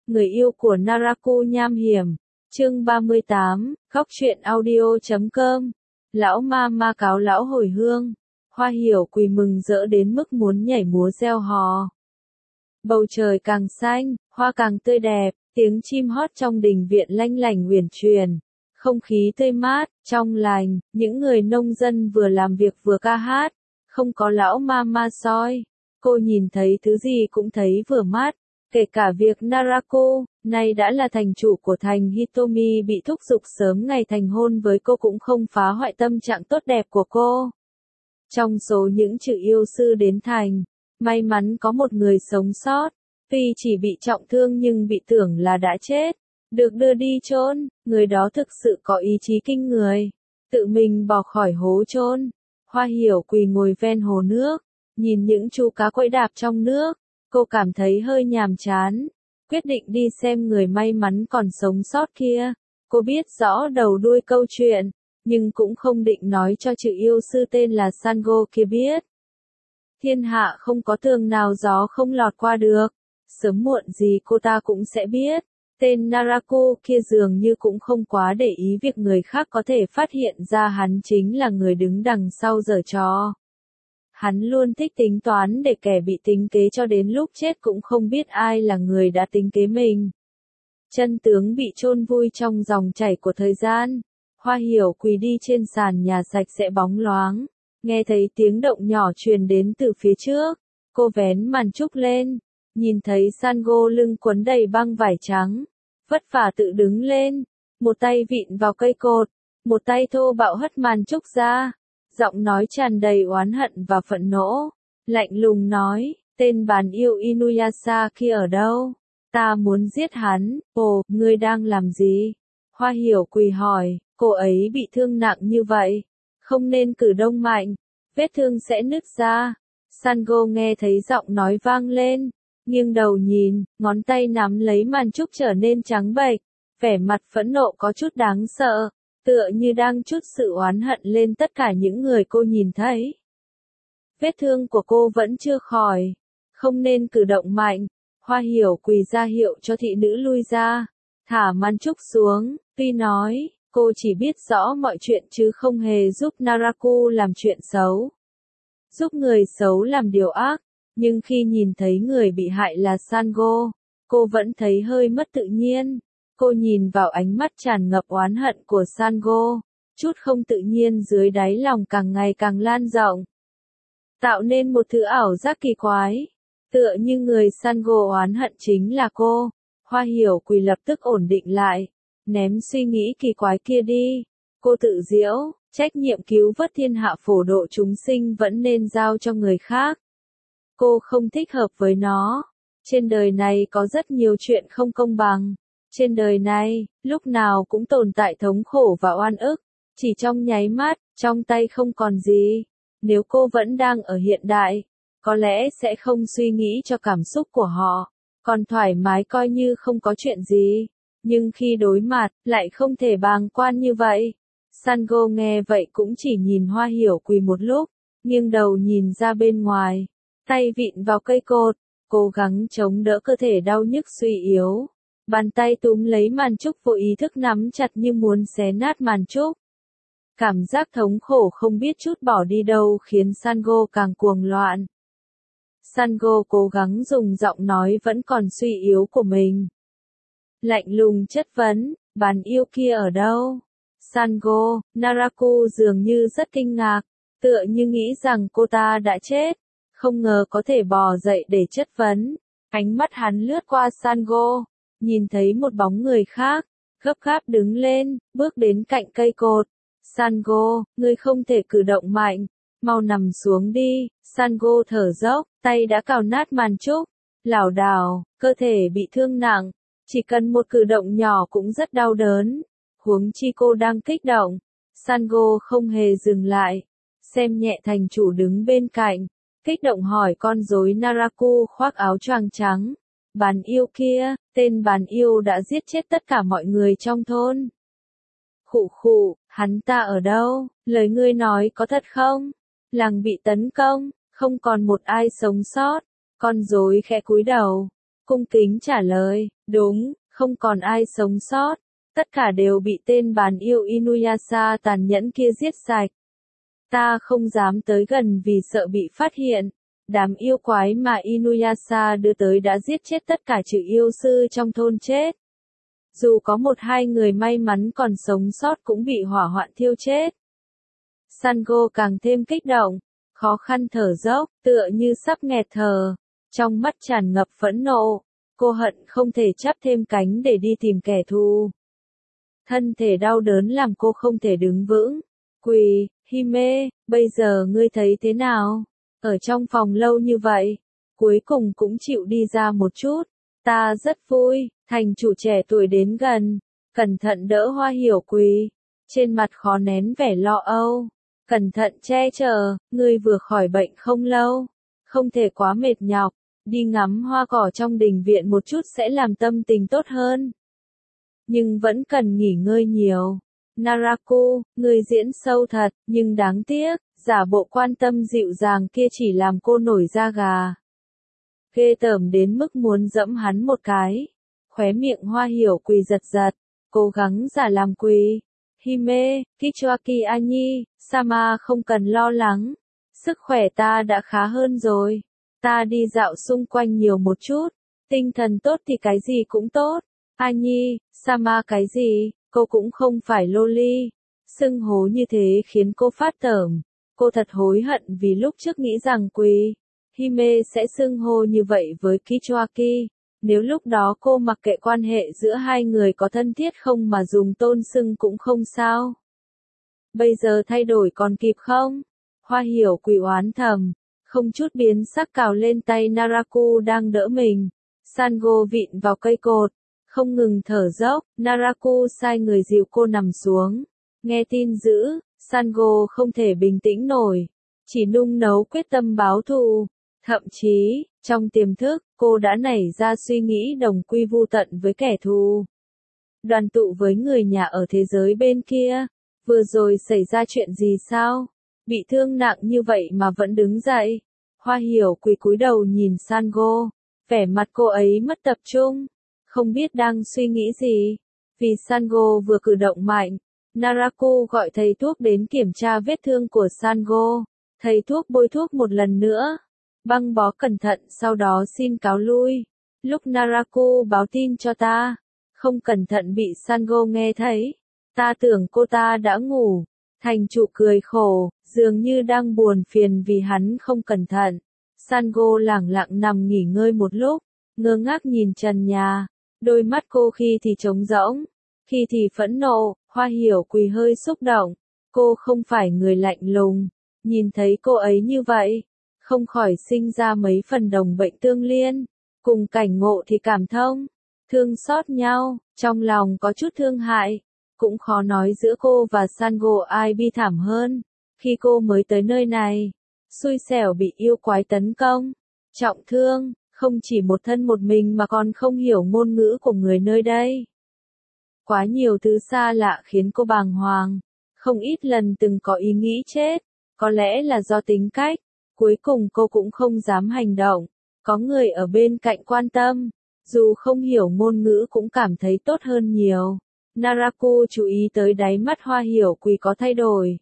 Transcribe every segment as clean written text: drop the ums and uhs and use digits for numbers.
người yêu của Naraku nham hiểm. Chương 38, góc truyện audio.com. Lão ma ma cáo lão hồi hương. Hoa Hiểu Quỳ mừng rỡ đến mức muốn nhảy múa reo hò. Bầu trời càng xanh, hoa càng tươi đẹp, tiếng chim hót trong đình viện lanh lảnh uyển chuyển. Không khí tươi mát, trong lành, những người nông dân vừa làm việc vừa ca hát. Không có lão ma ma soi. Cô nhìn thấy thứ gì cũng thấy vừa mắt. Kể cả việc Naraku, nay đã là thành chủ của thành Hitomi bị thúc giục sớm ngày thành hôn với cô cũng không phá hoại tâm trạng tốt đẹp của cô. Trong số những chữ yêu sư đến thành, may mắn có một người sống sót, tuy chỉ bị trọng thương nhưng bị tưởng là đã chết, được đưa đi chôn, người đó thực sự có ý chí kinh người, tự mình bỏ khỏi hố chôn. Hoa Hiểu Quỳ ngồi ven hồ nước, nhìn những chú cá quẫy đạp trong nước. Cô cảm thấy hơi nhàm chán, quyết định đi xem người may mắn còn sống sót kia. Cô biết rõ đầu đuôi câu chuyện, nhưng cũng không định nói cho chữ yêu sư tên là Sango kia biết. Thiên hạ không có tường nào gió không lọt qua được, sớm muộn gì cô ta cũng sẽ biết. Tên Naraku kia dường như cũng không quá để ý việc người khác có thể phát hiện ra hắn chính là người đứng đằng sau giở trò. Hắn luôn thích tính toán để kẻ bị tính kế cho đến lúc chết cũng không biết ai là người đã tính kế mình. Chân tướng bị chôn vùi trong dòng chảy của thời gian. Hoa Hiểu Quỳ đi trên sàn nhà sạch sẽ bóng loáng, nghe thấy tiếng động nhỏ truyền đến từ phía trước. Cô vén màn trúc lên, nhìn thấy Sango lưng quấn đầy băng vải trắng, vất vả tự đứng lên, một tay vịn vào cây cột, một tay thô bạo hất màn trúc ra. Giọng nói tràn đầy oán hận và phẫn nộ, lạnh lùng nói, tên bàn yêu Inuyasha kia ở đâu? Ta muốn giết hắn. Ồ, ngươi đang làm gì? Hoa Hiểu Quỳ hỏi, cô ấy bị thương nặng như vậy, không nên cử động mạnh, vết thương sẽ nứt ra. Sango nghe thấy giọng nói vang lên, nghiêng đầu nhìn, ngón tay nắm lấy màn trúc trở nên trắng bệch, vẻ mặt phẫn nộ có chút đáng sợ. Tựa như đang trút sự oán hận lên tất cả những người cô nhìn thấy. Vết thương của cô vẫn chưa khỏi, không nên cử động mạnh. Hoa Hiểu Quỳ ra hiệu cho thị nữ lui ra, thả màn trúc xuống, tuy nói, cô chỉ biết rõ mọi chuyện chứ không hề giúp Naraku làm chuyện xấu. Giúp người xấu làm điều ác, nhưng khi nhìn thấy người bị hại là Sango, cô vẫn thấy hơi mất tự nhiên. Cô nhìn vào ánh mắt tràn ngập oán hận của Sango, chút không tự nhiên dưới đáy lòng càng ngày càng lan rộng, tạo nên một thứ ảo giác kỳ quái, tựa như người Sango oán hận chính là cô. Hoa Hiểu Quỳ lập tức ổn định lại, ném suy nghĩ kỳ quái kia đi. Cô tự giễu, trách nhiệm cứu vớt thiên hạ phổ độ chúng sinh vẫn nên giao cho người khác. Cô không thích hợp với nó. Trên đời này có rất nhiều chuyện không công bằng. Trên đời này, lúc nào cũng tồn tại thống khổ và oan ức, chỉ trong nháy mắt, trong tay không còn gì. Nếu cô vẫn đang ở hiện đại, có lẽ sẽ không suy nghĩ cho cảm xúc của họ, còn thoải mái coi như không có chuyện gì. Nhưng khi đối mặt, lại không thể bàng quan như vậy. Sango nghe vậy cũng chỉ nhìn Hoa Hiểu Quỳ một lúc, nghiêng đầu nhìn ra bên ngoài, tay vịn vào cây cột, cố gắng chống đỡ cơ thể đau nhức suy yếu. Bàn tay túm lấy màn trúc vô ý thức nắm chặt như muốn xé nát màn trúc. Cảm giác thống khổ không biết chút bỏ đi đâu khiến Sango càng cuồng loạn. Sango cố gắng dùng giọng nói vẫn còn suy yếu của mình. Lạnh lùng chất vấn, bàn yêu kia ở đâu? Sango, Naraku dường như rất kinh ngạc, tựa như nghĩ rằng cô ta đã chết, không ngờ có thể bò dậy để chất vấn. Ánh mắt hắn lướt qua Sango, nhìn thấy một bóng người khác, gấp gáp đứng lên, bước đến cạnh cây cột. Sango, ngươi không thể cử động mạnh, mau nằm xuống đi. Sango thở dốc, tay đã cào nát màn trúc, lảo đảo, cơ thể bị thương nặng, chỉ cần một cử động nhỏ cũng rất đau đớn. Huống chi cô đang kích động. Sango không hề dừng lại, xem nhẹ thành chủ đứng bên cạnh, kích động hỏi con rối Naraku khoác áo choàng trắng. Bàn yêu kia, tên bàn yêu đã giết chết tất cả mọi người trong thôn. Khụ khụ, hắn ta ở đâu? Lời ngươi nói có thật không? Làng bị tấn công, không còn một ai sống sót. Con rối khẽ cúi đầu. cung kính trả lời, đúng, không còn ai sống sót. Tất cả đều bị tên bán yêu Inuyasha tàn nhẫn kia giết sạch. Ta không dám tới gần vì sợ bị phát hiện. Đám yêu quái mà Inuyasha đưa tới đã giết chết tất cả trừ yêu sư trong thôn chết. Dù có một hai người may mắn còn sống sót cũng bị hỏa hoạn thiêu chết. Sango càng thêm kích động, khó khăn thở dốc, tựa như sắp nghẹt thở. Trong mắt tràn ngập phẫn nộ, cô hận không thể chắp thêm cánh để đi tìm kẻ thù. Thân thể đau đớn làm cô không thể đứng vững. Quỳ, Hime, bây giờ ngươi thấy thế nào? Ở trong phòng lâu như vậy, cuối cùng cũng chịu đi ra một chút. Ta rất vui, thành chủ trẻ tuổi đến gần, cẩn thận đỡ Hoa Hiểu quỳ, trên mặt khó nén vẻ lo âu. Cẩn thận che chở, ngươi vừa khỏi bệnh không lâu, không thể quá mệt nhọc, đi ngắm hoa cỏ trong đình viện một chút sẽ làm tâm tình tốt hơn. Nhưng vẫn cần nghỉ ngơi nhiều. Naraku, ngươi diễn sâu thật, nhưng đáng tiếc, giả bộ quan tâm dịu dàng kia chỉ làm cô nổi da gà. Ghê tởm đến mức muốn dẫm hắn một cái. Khóe miệng Hoa Hiểu quỳ giật giật, cố gắng giả làm quỳ. Hime, Kichoaki Anyi, Sama không cần lo lắng. Sức khỏe ta đã khá hơn rồi. Ta đi dạo xung quanh nhiều một chút. Tinh thần tốt thì cái gì cũng tốt. Anyi, Sama cái gì, cô cũng không phải loli. Xưng hố như thế khiến cô phát tởm. Cô thật hối hận vì lúc trước nghĩ rằng quỳ Hime sẽ xưng hô như vậy với Kichoaki. Nếu lúc đó cô mặc kệ quan hệ giữa hai người có thân thiết không mà dùng tôn xưng cũng không sao. Bây giờ thay đổi còn kịp không? Hoa Hiểu quỳ oán thầm, không chút biến sắc cào lên tay Naraku đang đỡ mình. Sango vịn vào cây cột, không ngừng thở dốc. Naraku sai người dìu cô nằm xuống. Nghe tin dữ, Sango không thể bình tĩnh nổi, chỉ nung nấu quyết tâm báo thù. Thậm chí, trong tiềm thức, cô đã nảy ra suy nghĩ đồng quy vu tận với kẻ thù. Đoàn tụ với người nhà ở thế giới bên kia. Vừa rồi xảy ra chuyện gì sao? Bị thương nặng như vậy mà vẫn đứng dậy. Hoa Hiểu quỳ cúi đầu nhìn Sango. Vẻ mặt cô ấy mất tập trung. Không biết đang suy nghĩ gì. Vì Sango vừa cử động mạnh. Naraku gọi thầy thuốc đến kiểm tra vết thương của Sango. Thầy thuốc bôi thuốc một lần nữa. Băng bó cẩn thận sau đó xin cáo lui. Lúc Naraku báo tin cho ta, không cẩn thận bị Sango nghe thấy. Ta tưởng cô ta đã ngủ. Thành chủ cười khổ, dường như đang buồn phiền vì hắn không cẩn thận. Sango lẳng lặng nằm nghỉ ngơi một lúc, ngơ ngác nhìn trần nhà. Đôi mắt cô khi thì trống rỗng, khi thì phẫn nộ. Hoa Hiểu quỳ hơi xúc động. Cô không phải người lạnh lùng. Nhìn thấy cô ấy như vậy, không khỏi sinh ra mấy phần đồng bệnh tương liên. Cùng cảnh ngộ thì cảm thông, thương xót nhau, trong lòng có chút thương hại. Cũng khó nói giữa cô và Sango ai bi thảm hơn. Khi cô mới tới nơi này, xui xẻo bị yêu quái tấn công, trọng thương, không chỉ một thân một mình mà còn không hiểu ngôn ngữ của người nơi đây. Quá nhiều thứ xa lạ khiến cô bàng hoàng, không ít lần từng có ý nghĩ chết, có lẽ là do tính cách, cuối cùng cô cũng không dám hành động, có người ở bên cạnh quan tâm, dù không hiểu ngôn ngữ cũng cảm thấy tốt hơn nhiều. Naraku chú ý tới đáy mắt Hoa Hiểu quỳ có thay đổi.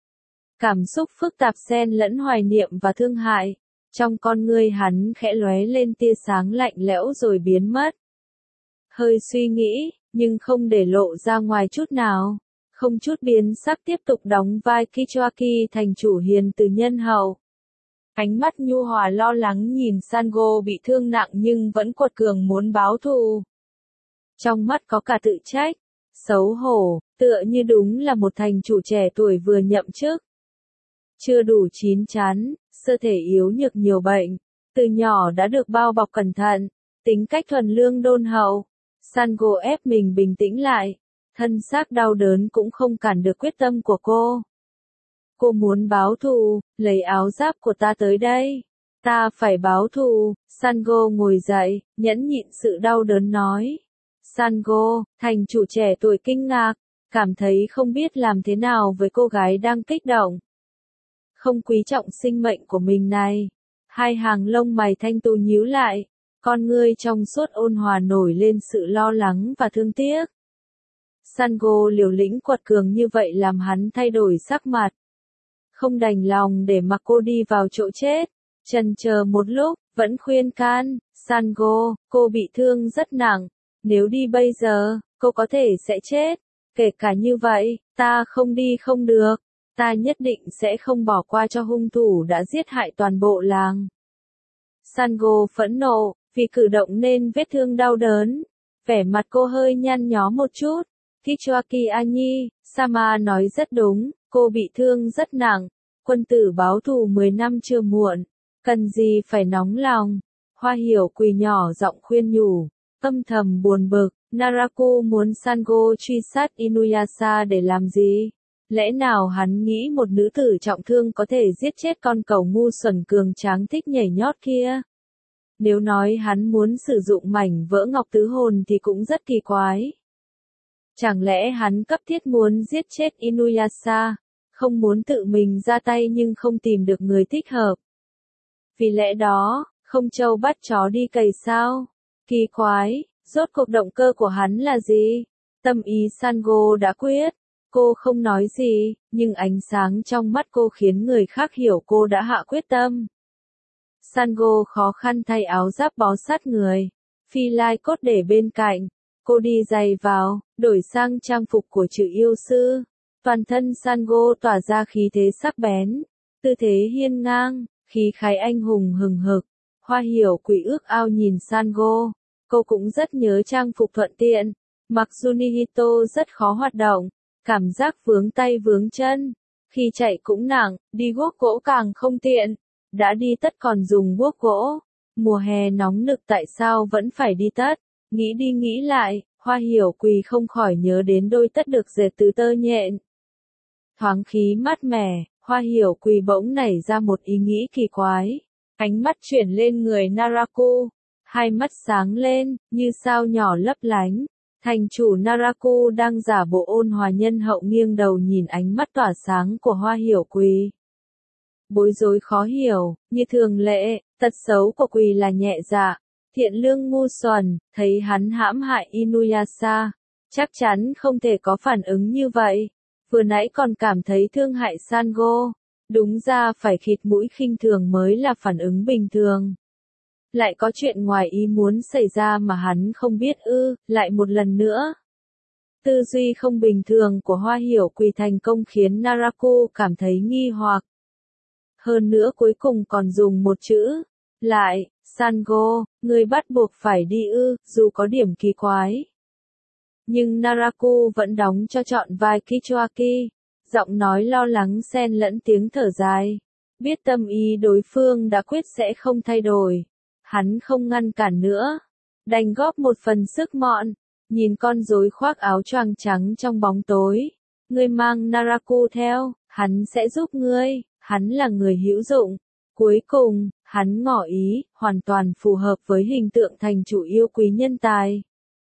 Cảm xúc phức tạp xen lẫn hoài niệm và thương hại, trong con ngươi hắn khẽ lóe lên tia sáng lạnh lẽo rồi biến mất. Hơi suy nghĩ, nhưng không để lộ ra ngoài chút nào, không chút biến sắc tiếp tục đóng vai Kichoaki thành chủ hiền từ nhân hậu. Ánh mắt nhu hòa lo lắng nhìn Sango bị thương nặng nhưng vẫn quật cường muốn báo thù. Trong mắt có cả tự trách, xấu hổ, tựa như đúng là một thành chủ trẻ tuổi vừa nhậm chức. Chưa đủ chín chắn, cơ thể yếu nhược nhiều bệnh, từ nhỏ đã được bao bọc cẩn thận, tính cách thuần lương đôn hậu. Sango ép mình bình tĩnh lại, thân xác đau đớn cũng không cản được quyết tâm của cô. Cô muốn báo thù, lấy áo giáp của ta tới đây. Ta phải báo thù. Sango ngồi dậy, nhẫn nhịn sự đau đớn nói. Sango, thành chủ trẻ tuổi kinh ngạc, cảm thấy không biết làm thế nào với cô gái đang kích động. Không quý trọng sinh mệnh của mình này. Hai hàng lông mày thanh tú nhíu lại, Con ngươi trong suốt ôn hòa nổi lên sự lo lắng và thương tiếc. Sango liều lĩnh quật cường như vậy làm hắn thay đổi sắc mặt. Không đành lòng để mặc cô đi vào chỗ chết. Chần chờ một lúc, vẫn khuyên can, Sango, cô bị thương rất nặng. Nếu đi bây giờ, cô có thể sẽ chết. Kể cả như vậy, ta không đi không được. Ta nhất định sẽ không bỏ qua cho hung thủ đã giết hại toàn bộ làng. Sango phẫn nộ, vì cử động nên vết thương đau đớn. Vẻ mặt cô hơi nhăn nhó một chút. Kichoaki Anyi, Sama nói rất đúng, cô bị thương rất nặng. Quân tử báo thù 10 năm chưa muộn. Cần gì phải nóng lòng. Hoa Hiểu Quỳ nhỏ giọng khuyên nhủ. Âm thầm buồn bực, Naraku muốn Sango truy sát Inuyasha để làm gì? Lẽ nào hắn nghĩ một nữ tử trọng thương có thể giết chết con cẩu ngu xuẩn cường tráng thích nhảy nhót kia? Nếu nói hắn muốn sử dụng mảnh vỡ ngọc tứ hồn thì cũng rất kỳ quái. Chẳng lẽ hắn cấp thiết muốn giết chết Inuyasha, không muốn tự mình ra tay nhưng không tìm được người thích hợp? Vì lẽ đó, không trâu bắt chó đi cày sao? Kỳ quái, rốt cuộc động cơ của hắn là gì? Tâm ý Sango đã quyết. Cô không nói gì, nhưng ánh sáng trong mắt cô khiến người khác hiểu cô đã hạ quyết tâm. Sango khó khăn thay áo giáp bó sát người. Phi lai cốt để bên cạnh. Cô đi giày vào, đổi sang trang phục của chữ yêu sư. Toàn thân Sango tỏa ra khí thế sắc bén. Tư thế hiên ngang, khí khái anh hùng hừng hực. Hoa Hiểu Quỳ ước ao nhìn Sango. Cô cũng rất nhớ trang phục thuận tiện. Mặc Junihito rất khó hoạt động. Cảm giác vướng tay vướng chân. Khi chạy cũng nặng, đi guốc gỗ càng không tiện. Đã đi tất còn dùng guốc gỗ. Mùa hè nóng nực tại sao vẫn phải đi tất? Nghĩ đi nghĩ lại, Hoa Hiểu Quỳ không khỏi nhớ đến đôi tất được dệt từ tơ nhện. Thoáng khí mát mẻ, Hoa Hiểu Quỳ bỗng nảy ra một ý nghĩ kỳ quái. Ánh mắt chuyển lên người Naraku. Hai mắt sáng lên, như sao nhỏ lấp lánh. Thành chủ Naraku đang giả bộ ôn hòa nhân hậu nghiêng đầu nhìn ánh mắt tỏa sáng của Hoa Hiểu Quỳ. Bối rối khó hiểu, như thường lệ, tật xấu của Quỳ là nhẹ dạ, thiện lương ngu xuẩn, thấy hắn hãm hại Inuyasha, chắc chắn không thể có phản ứng như vậy. Vừa nãy còn cảm thấy thương hại Sango, đúng ra phải khịt mũi khinh thường mới là phản ứng bình thường. Lại có chuyện ngoài ý muốn xảy ra mà hắn không biết ư, lại một lần nữa. Tư duy không bình thường của Hoa Hiểu Quỳ thành công khiến Naraku cảm thấy nghi hoặc. Hơn nữa cuối cùng còn dùng một chữ. Lại, Sango, người bắt buộc phải đi ư, dù có điểm kỳ quái. Nhưng Naraku vẫn đóng cho trọn vai Kichoaki. Giọng nói lo lắng xen lẫn tiếng thở dài. Biết tâm ý đối phương đã quyết sẽ không thay đổi. Hắn không ngăn cản nữa. Đành góp một phần sức mọn. Nhìn con rối khoác áo choàng trắng trong bóng tối. Ngươi mang Naraku theo, hắn sẽ giúp ngươi, hắn là người hữu dụng. Cuối cùng, hắn ngỏ ý, hoàn toàn phù hợp với hình tượng thành chủ yêu quý nhân tài.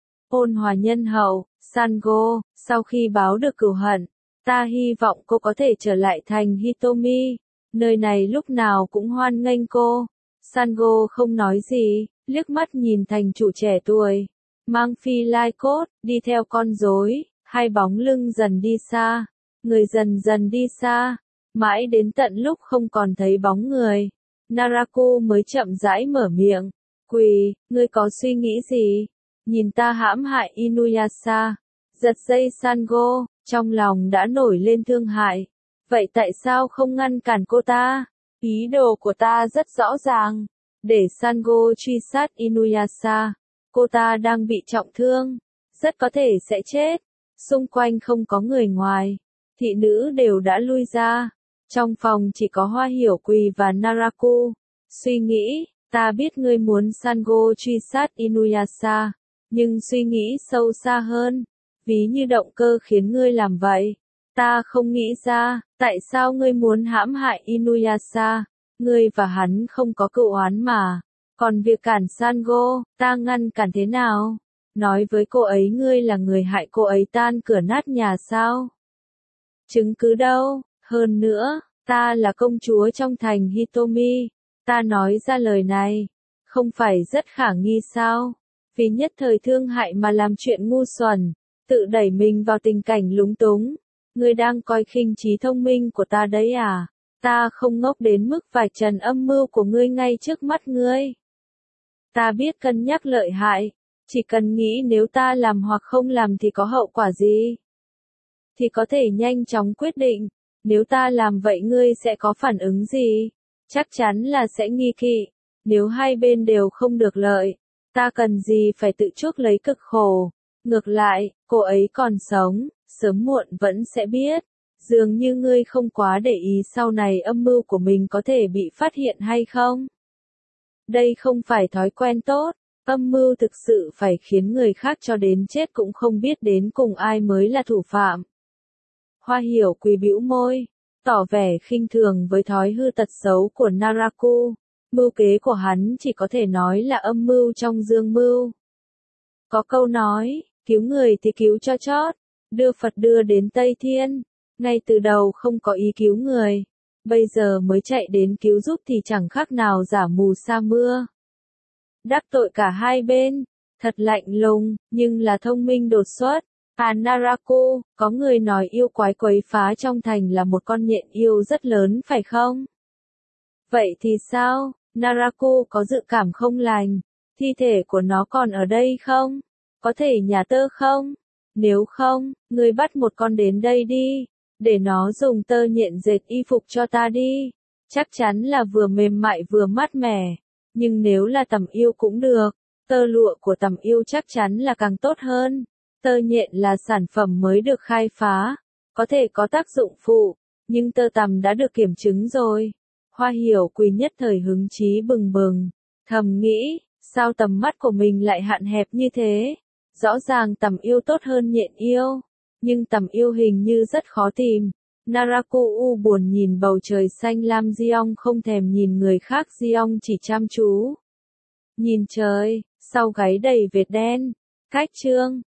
Ôn hòa nhân hậu, Sango, sau khi báo được cửu hận, ta hy vọng cô có thể trở lại thành Hitomi. Nơi này lúc nào cũng hoan nghênh cô. Sango không nói gì, liếc mắt nhìn thành chủ trẻ tuổi. Mang phi lai cốt, đi theo con rối, hai bóng lưng dần đi xa. Người dần dần đi xa. Mãi đến tận lúc không còn thấy bóng người. Naraku mới chậm rãi mở miệng. Quỳ, ngươi có suy nghĩ gì? Nhìn ta hãm hại Inuyasha. Giật dây Sango, trong lòng đã nổi lên thương hại. Vậy tại sao không ngăn cản cô ta? Ý đồ của ta rất rõ ràng. Để Sango truy sát Inuyasha. Cô ta đang bị trọng thương. Rất có thể sẽ chết. Xung quanh không có người ngoài. Thị nữ đều đã lui ra. Trong phòng chỉ có Hoa Hiểu Quỳ và Naraku. Suy nghĩ, ta biết ngươi muốn Sango truy sát Inuyasha. Nhưng suy nghĩ sâu xa hơn. Ví như động cơ khiến ngươi làm vậy. Ta không nghĩ ra, tại sao ngươi muốn hãm hại Inuyasha. Ngươi và hắn không có cựu oán mà. Còn việc cản Sango, ta ngăn cản thế nào? Nói với cô ấy ngươi là người hại cô ấy tan cửa nát nhà sao? Chứng cứ đâu? Hơn nữa, ta là công chúa trong thành Hitomi. Ta nói ra lời này, Không phải rất khả nghi sao? Vì nhất thời thương hại mà làm chuyện ngu xuẩn, tự đẩy mình vào tình cảnh lúng túng. Ngươi đang coi khinh trí thông minh của ta đấy à? Ta không ngốc đến mức vạch trần âm mưu của ngươi ngay trước mắt ngươi. Ta biết cân nhắc lợi hại, chỉ cần nghĩ nếu ta làm hoặc không làm thì có hậu quả gì, thì có thể nhanh chóng quyết định. Nếu ta làm vậy ngươi sẽ có phản ứng gì? Chắc chắn là sẽ nghi kỵ. Nếu hai bên đều không được lợi, ta cần gì phải tự chuốc lấy cực khổ. Ngược lại, cô ấy còn sống, sớm muộn vẫn sẽ biết. Dường như ngươi không quá để ý sau này âm mưu của mình có thể bị phát hiện hay không. Đây không phải thói quen tốt, âm mưu thực sự phải khiến người khác cho đến chết cũng không biết đến cùng ai mới là thủ phạm. Hoa Hiểu Quỳ bĩu môi, tỏ vẻ khinh thường với thói hư tật xấu của Naraku. Mưu kế của hắn chỉ có thể nói là âm mưu trong dương mưu. Có câu nói, cứu người thì cứu cho chót, đưa Phật đưa đến Tây Thiên. Ngay từ đầu không có ý cứu người, bây giờ mới chạy đến cứu giúp thì chẳng khác nào giả mù sa mưa. Đắc tội cả hai bên, thật lạnh lùng, nhưng là thông minh đột xuất. Naraku, có người nói yêu quái quấy phá trong thành là một con nhện yêu rất lớn phải không? Vậy thì sao? Naraku có dự cảm không lành. Thi thể của nó còn ở đây không? Có thể nhả tơ không? Nếu không, ngươi bắt một con đến đây đi, để nó dùng tơ nhện dệt y phục cho ta đi. Chắc chắn là vừa mềm mại vừa mát mẻ. Nhưng nếu là tằm yêu cũng được, tơ lụa của tằm yêu chắc chắn là càng tốt hơn. Tơ nhện là sản phẩm mới được khai phá, có thể có tác dụng phụ, nhưng tơ tằm đã được kiểm chứng rồi. Hoa Hiểu Quỳ nhất thời hứng chí bừng bừng, thầm nghĩ, sao tầm mắt của mình lại hạn hẹp như thế? Rõ ràng tằm yêu tốt hơn nhện yêu, nhưng tằm yêu hình như rất khó tìm. Naraku buồn nhìn bầu trời xanh lam, Jeong không thèm nhìn người khác, Jeong chỉ chăm chú nhìn trời, sau gáy đầy vệt đen. Cách chương